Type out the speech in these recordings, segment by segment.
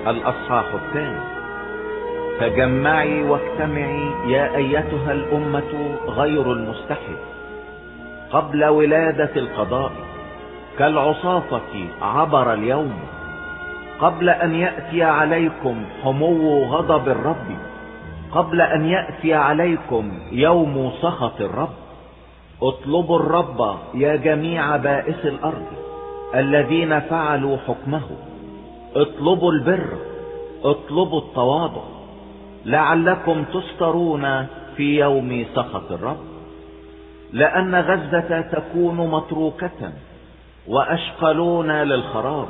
الأصحاح 2. تجمعي واجتمعي يا أيتها الأمة غير المستحي قبل ولادة القضاء، كالعصافة عبر اليوم، قبل أن يأتي عليكم حمو غضب الرب، قبل أن يأتي عليكم يوم سخط الرب. اطلبوا الرب يا جميع بائس الأرض الذين فعلوا حكمه، اطلبوا البر، اطلبوا التواضع، لعلكم تسترون في يوم سخط الرب. لأن غزة تكون متروكة وأشقلون للخراب،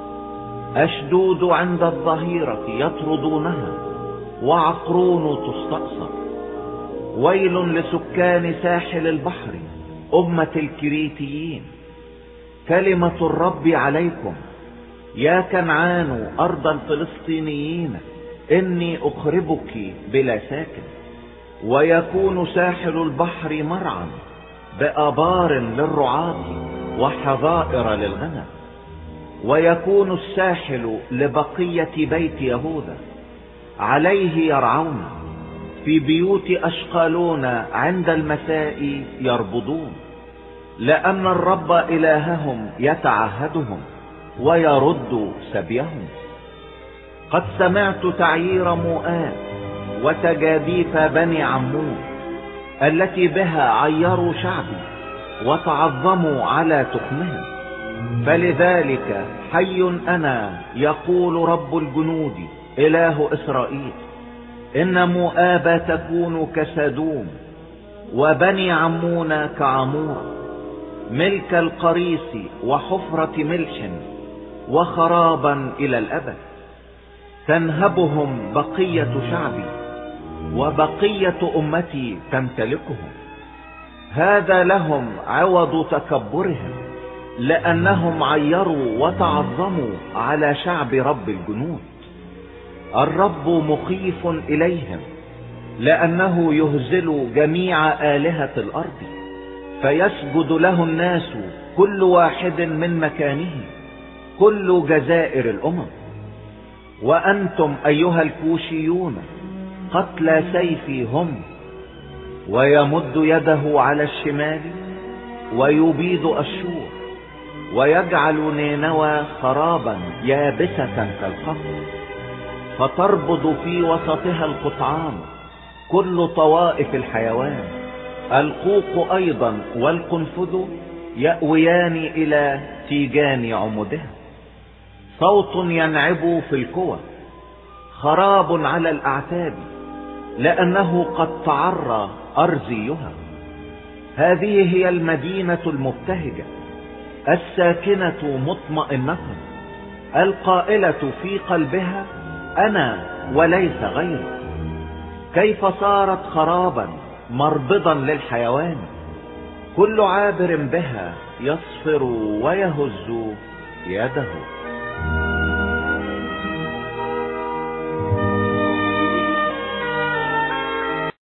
أشدود عند الظهيرة يطردونها، وعقرون تستأصل. ويل لسكان ساحل البحر أمة الكريتيين. كلمة الرب عليكم يا كنعان أرض الفلسطينيين، إني أخربك بلا ساكن. ويكون ساحل البحر مرعا بآبار للرعاة وحظائر للغنم. ويكون الساحل لبقية بيت يهوذا، عليه يرعون، في بيوت أشقالون عند المساء يربضون. لأن الرب إلههم يتعهدهم ويرد سبيهم. قد سمعت تعيير مؤاب وتجاديف بني عمون، التي بها عيروا شعبي وتعظموا على تخمهم. فلذلك حي أنا يقول رب الجنود إله إسرائيل، إن مؤاب تكون كسدوم وبني عمون كعمور، ملك القريس وحفرة ملح وخرابا إلى الأبد. تنهبهم بقية شعبي وبقية أمتي تمتلكهم. هذا لهم عوض تكبرهم، لأنهم عيروا وتعظموا على شعب رب الجنود. الرب مخيف إليهم، لأنه يهزل جميع آلهة الأرض، فيسجد له الناس كل واحد من مكانه، كل جزائر الأمم. وأنتم أيها الكوشيون قتلى سيفي هم. ويمد يده على الشمال ويبيد أشور، ويجعل نينوى خرابا يابسة كالقمر، فتربض في وسطها القطعان كل طوائف الحيوان. القوق أيضا والقنفذ يأويان إلى تيجان عمودها. صوت ينعب في الكوى، خراب على الأعتاب، لأنه قد تعرى أرزيها. هذه هي المدينة المبتهجة الساكنة مطمئنة، القائلة في قلبها أنا وليس غيري. كيف صارت خرابا مربضا للحيوان، كل عابر بها يصفر ويهز يده.